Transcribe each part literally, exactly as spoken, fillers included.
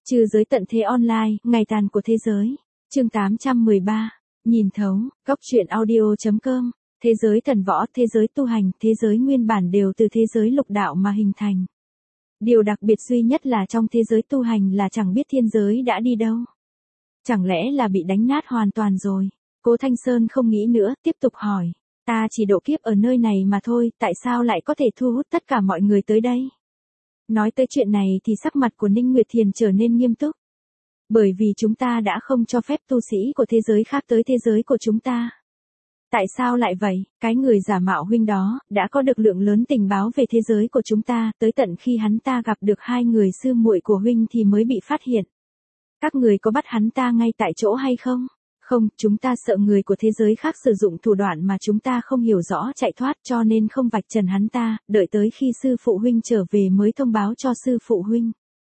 Trừ giới tận thế online, ngày tàn của thế giới. Chương tám trăm mười ba. Nhìn thấu, góc truyện audio chấm com. Thế giới thần võ, thế giới tu hành, thế giới nguyên bản đều từ thế giới lục đạo mà hình thành. Điều đặc biệt duy nhất là trong thế giới tu hành là chẳng biết thiên giới đã đi đâu. Chẳng lẽ là bị đánh nát hoàn toàn rồi? Cố Thanh Sơn không nghĩ nữa, tiếp tục hỏi. Ta chỉ độ kiếp ở nơi này mà thôi, tại sao lại có thể thu hút tất cả mọi người tới đây? Nói tới chuyện này thì sắc mặt của Ninh Nguyệt Thiền trở nên nghiêm túc. Bởi vì chúng ta đã không cho phép tu sĩ của thế giới khác tới thế giới của chúng ta. Tại sao lại vậy? Cái người giả mạo huynh đó, đã có được lượng lớn tình báo về thế giới của chúng ta, tới tận khi hắn ta gặp được hai người sư muội của huynh thì mới bị phát hiện. Các người có bắt hắn ta ngay tại chỗ hay không? Không, chúng ta sợ người của thế giới khác sử dụng thủ đoạn mà chúng ta không hiểu rõ chạy thoát cho nên không vạch trần hắn ta, đợi tới khi sư phụ huynh trở về mới thông báo cho sư phụ huynh.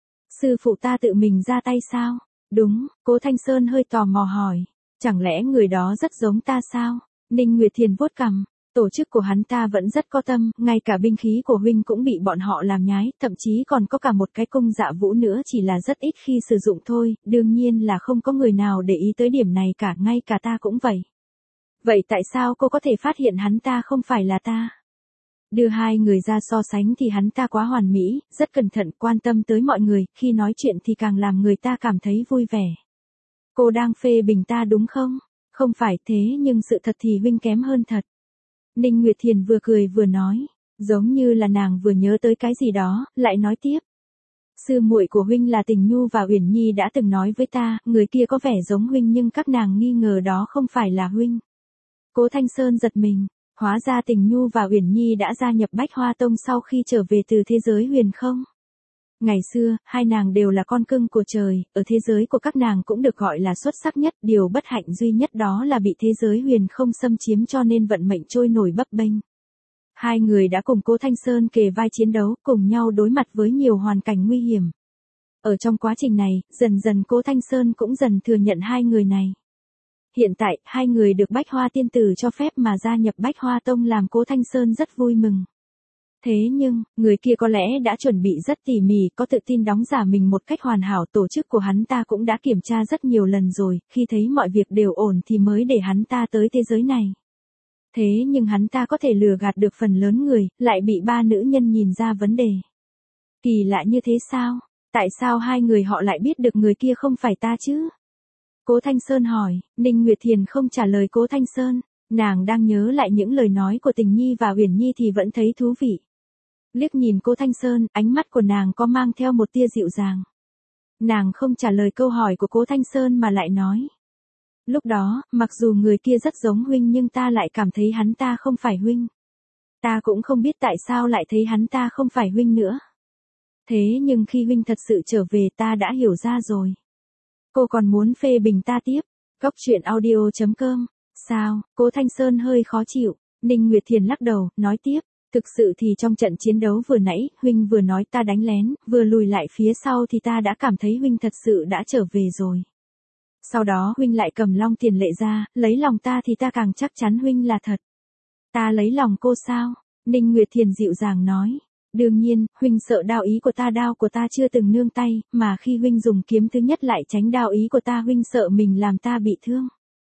Sư phụ ta tự mình ra tay sao? Đúng, Cố Thanh Sơn hơi tò mò hỏi. Chẳng lẽ người đó rất giống ta sao? Ninh Nguyệt Thiền vuốt cằm. Tổ chức của hắn ta vẫn rất có tâm, ngay cả binh khí của huynh cũng bị bọn họ làm nhái, thậm chí còn có cả một cái cung dạ vũ nữa chỉ là rất ít khi sử dụng thôi, đương nhiên là không có người nào để ý tới điểm này cả, ngay cả ta cũng vậy. Vậy tại sao cô có thể phát hiện hắn ta không phải là ta? Đưa hai người ra so sánh thì hắn ta quá hoàn mỹ, rất cẩn thận, quan tâm tới mọi người, khi nói chuyện thì càng làm người ta cảm thấy vui vẻ. Cô đang phê bình ta đúng không? Không phải thế nhưng sự thật thì huynh kém hơn thật. Ninh Nguyệt Thiền vừa cười vừa nói, giống như là nàng vừa nhớ tới cái gì đó, lại nói tiếp. Sư muội của huynh là Tình Nhu và Uyển Nhi đã từng nói với ta, người kia có vẻ giống huynh nhưng các nàng nghi ngờ đó không phải là huynh. Cố Thanh Sơn giật mình, hóa ra Tình Nhu và Uyển Nhi đã gia nhập Bách Hoa Tông sau khi trở về từ thế giới huyền không? Ngày xưa, hai nàng đều là con cưng của trời, ở thế giới của các nàng cũng được gọi là xuất sắc nhất, điều bất hạnh duy nhất đó là bị thế giới huyền không xâm chiếm cho nên vận mệnh trôi nổi bấp bênh. Hai người đã cùng Cố Thanh Sơn kề vai chiến đấu, cùng nhau đối mặt với nhiều hoàn cảnh nguy hiểm. Ở trong quá trình này, dần dần Cố Thanh Sơn cũng dần thừa nhận hai người này. Hiện tại, hai người được Bách Hoa Tiên Tử cho phép mà gia nhập Bách Hoa Tông làm Cố Thanh Sơn rất vui mừng. Thế nhưng, người kia có lẽ đã chuẩn bị rất tỉ mỉ, có tự tin đóng giả mình một cách hoàn hảo, tổ chức của hắn ta cũng đã kiểm tra rất nhiều lần rồi, khi thấy mọi việc đều ổn thì mới để hắn ta tới thế giới này. Thế nhưng hắn ta có thể lừa gạt được phần lớn người, lại bị ba nữ nhân nhìn ra vấn đề. Kỳ lạ như thế sao? Tại sao hai người họ lại biết được người kia không phải ta chứ? Cố Thanh Sơn hỏi, Ninh Nguyệt Thiền không trả lời Cố Thanh Sơn, nàng đang nhớ lại những lời nói của Tình Nhi và Uyển Nhi thì vẫn thấy thú vị. Liếc nhìn Cố Thanh Sơn, ánh mắt của nàng có mang theo một tia dịu dàng. Nàng không trả lời câu hỏi của Cố Thanh Sơn mà lại nói. Lúc đó, mặc dù người kia rất giống huynh nhưng ta lại cảm thấy hắn ta không phải huynh. Ta cũng không biết tại sao lại thấy hắn ta không phải huynh nữa. Thế nhưng khi huynh thật sự trở về ta đã hiểu ra rồi. Cô còn muốn phê bình ta tiếp. Góc truyện audio chấm com. Sao? Cố Thanh Sơn hơi khó chịu. Ninh Nguyệt Thiền lắc đầu, nói tiếp. Thực sự thì trong trận chiến đấu vừa nãy, huynh vừa nói ta đánh lén, vừa lùi lại phía sau thì ta đã cảm thấy huynh thật sự đã trở về rồi. Sau đó huynh lại cầm long tiền lệ ra, lấy lòng ta thì ta càng chắc chắn huynh là thật. Ta lấy lòng cô sao? Ninh Nguyệt Thiền dịu dàng nói. Đương nhiên, huynh sợ đao ý của ta, đao của ta chưa từng nương tay, mà khi huynh dùng kiếm thứ nhất lại tránh đao ý của ta, huynh sợ mình làm ta bị thương.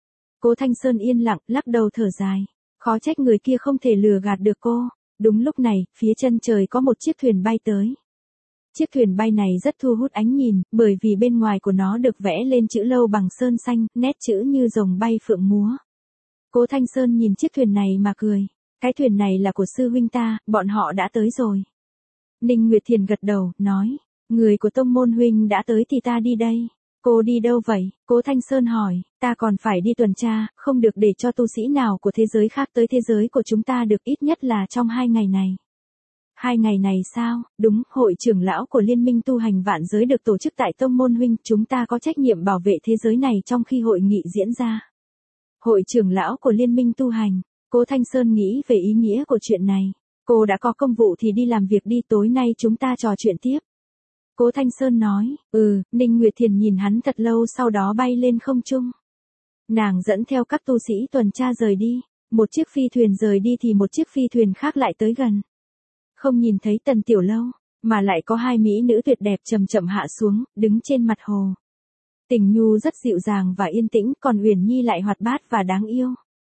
Cố Thanh Sơn yên lặng, lắc đầu thở dài. Khó trách người kia không thể lừa gạt được cô. Đúng lúc này, phía chân trời có một chiếc thuyền bay tới. Chiếc thuyền bay này rất thu hút ánh nhìn, bởi vì bên ngoài của nó được vẽ lên chữ lâu bằng sơn xanh, nét chữ như rồng bay phượng múa. Cố Thanh Sơn nhìn chiếc thuyền này mà cười. Cái thuyền này là của sư huynh ta, bọn họ đã tới rồi. Ninh Nguyệt Thiền gật đầu, nói. Người của tông môn huynh đã tới thì ta đi đây. Cô đi đâu vậy? Cố Thanh Sơn hỏi. Ta còn phải đi tuần tra, không được để cho tu sĩ nào của thế giới khác tới thế giới của chúng ta được, ít nhất là trong hai ngày này. Hai ngày này sao? Đúng, hội trưởng lão của Liên minh tu hành vạn giới được tổ chức tại tông môn huynh, chúng ta có trách nhiệm bảo vệ thế giới này trong khi hội nghị diễn ra. Hội trưởng lão của Liên minh tu hành. Cố Thanh Sơn nghĩ về ý nghĩa của chuyện này. Cô đã có công vụ thì đi làm việc đi, tối nay chúng ta trò chuyện tiếp. Cố Thanh Sơn nói, ừ, Ninh Nguyệt Thiền nhìn hắn thật lâu sau đó bay lên không trung. Nàng dẫn theo các tu sĩ tuần tra rời đi, một chiếc phi thuyền rời đi thì một chiếc phi thuyền khác lại tới gần. Không nhìn thấy Tần Tiểu Lâu, Mà lại có hai mỹ nữ tuyệt đẹp chậm chậm hạ xuống, đứng trên mặt hồ. Tình Nhu rất dịu dàng và yên tĩnh, còn Uyển Nhi lại hoạt bát và đáng yêu.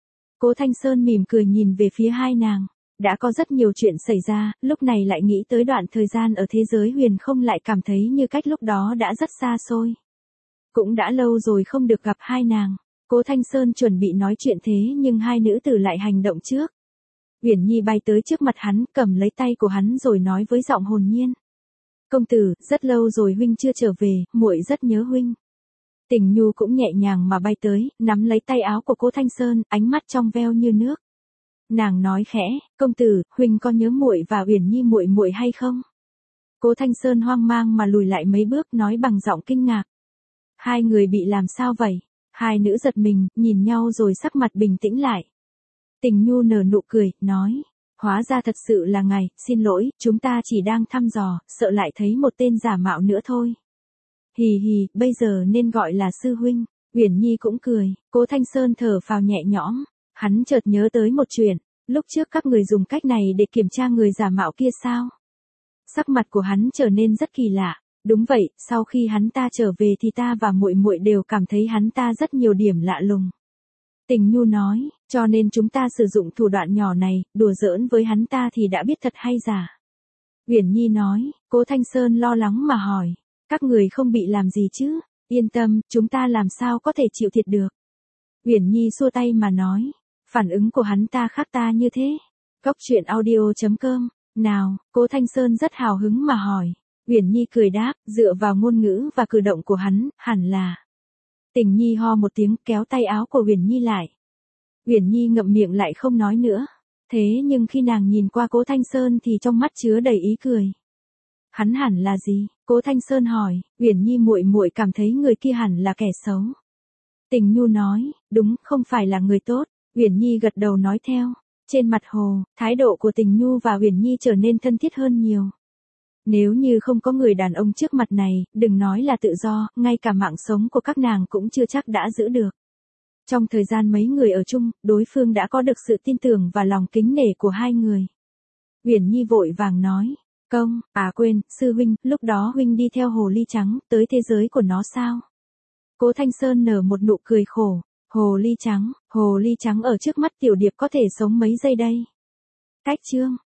Cố Thanh Sơn mỉm cười nhìn về phía hai nàng. Đã có rất nhiều chuyện xảy ra, lúc này lại nghĩ tới đoạn thời gian ở thế giới huyền không lại cảm thấy như cách lúc đó đã rất xa xôi. Cũng đã lâu rồi không được gặp hai nàng. Cố Thanh Sơn chuẩn bị nói chuyện thế nhưng hai nữ tử lại hành động trước. Uyển Nhi bay tới trước mặt hắn, cầm lấy tay của hắn rồi nói với giọng hồn nhiên. Công tử, rất lâu rồi huynh chưa trở về, muội rất nhớ huynh. Tình Nhu cũng nhẹ nhàng mà bay tới, nắm lấy tay áo của Cố Thanh Sơn, ánh mắt trong veo như nước. Nàng nói khẽ, công tử, huynh có nhớ muội và Uyển Nhi muội muội hay không? Cố Thanh Sơn hoang mang mà lùi lại mấy bước, nói bằng giọng kinh ngạc. Hai người bị làm sao vậy? Hai nữ giật mình, nhìn nhau rồi sắc mặt bình tĩnh lại. Tình Nhu nở nụ cười, nói. Hóa ra thật sự là ngài, xin lỗi, chúng ta chỉ đang thăm dò, sợ lại thấy một tên giả mạo nữa thôi. Hì hì, bây giờ nên gọi là sư huynh. Uyển Nhi cũng cười, Cố Thanh Sơn thở phào nhẹ nhõm. Hắn chợt nhớ tới một chuyện, lúc trước các người dùng cách này để kiểm tra người giả mạo kia sao? Sắc mặt của hắn trở nên rất kỳ lạ. Đúng vậy, sau khi hắn ta trở về thì ta và muội muội đều cảm thấy hắn ta rất nhiều điểm lạ lùng. Tình Nhu nói, cho nên chúng ta sử dụng thủ đoạn nhỏ này, đùa giỡn với hắn ta thì đã biết thật hay giả. Uyển Nhi nói, Cố Thanh Sơn lo lắng mà hỏi, các người không bị làm gì chứ? Yên tâm, chúng ta làm sao có thể chịu thiệt được. Uyển Nhi xua tay mà nói, phản ứng của hắn ta khác ta như thế. Góc truyện audio chấm com, nào, Cố Thanh Sơn rất hào hứng mà hỏi. Uyển Nhi cười đáp, dựa vào ngôn ngữ và cử động của hắn, hẳn là. Tình Nhi ho một tiếng, kéo tay áo của Uyển Nhi lại. Uyển Nhi ngậm miệng lại không nói nữa. Thế nhưng khi nàng nhìn qua Cố Thanh Sơn thì trong mắt chứa đầy ý cười. Hắn hẳn là gì? Cố Thanh Sơn hỏi. Uyển Nhi muội muội cảm thấy người kia hẳn là kẻ xấu. Tình Nhu nói, đúng, không phải là người tốt. Uyển Nhi gật đầu nói theo. Trên mặt hồ, thái độ của Tình Nhu và Uyển Nhi trở nên thân thiết hơn nhiều. Nếu như không có người đàn ông trước mặt này, đừng nói là tự do, ngay cả mạng sống của các nàng cũng chưa chắc đã giữ được. Trong thời gian mấy người ở chung, đối phương đã có được sự tin tưởng và lòng kính nể của hai người. Uyển Nhi vội vàng nói, công, à quên, sư huynh, lúc đó huynh đi theo hồ ly trắng, tới thế giới của nó sao? Cố Thanh Sơn nở một nụ cười khổ, hồ ly trắng, hồ ly trắng ở trước mắt tiểu điệp có thể sống mấy giây đây? Cách chương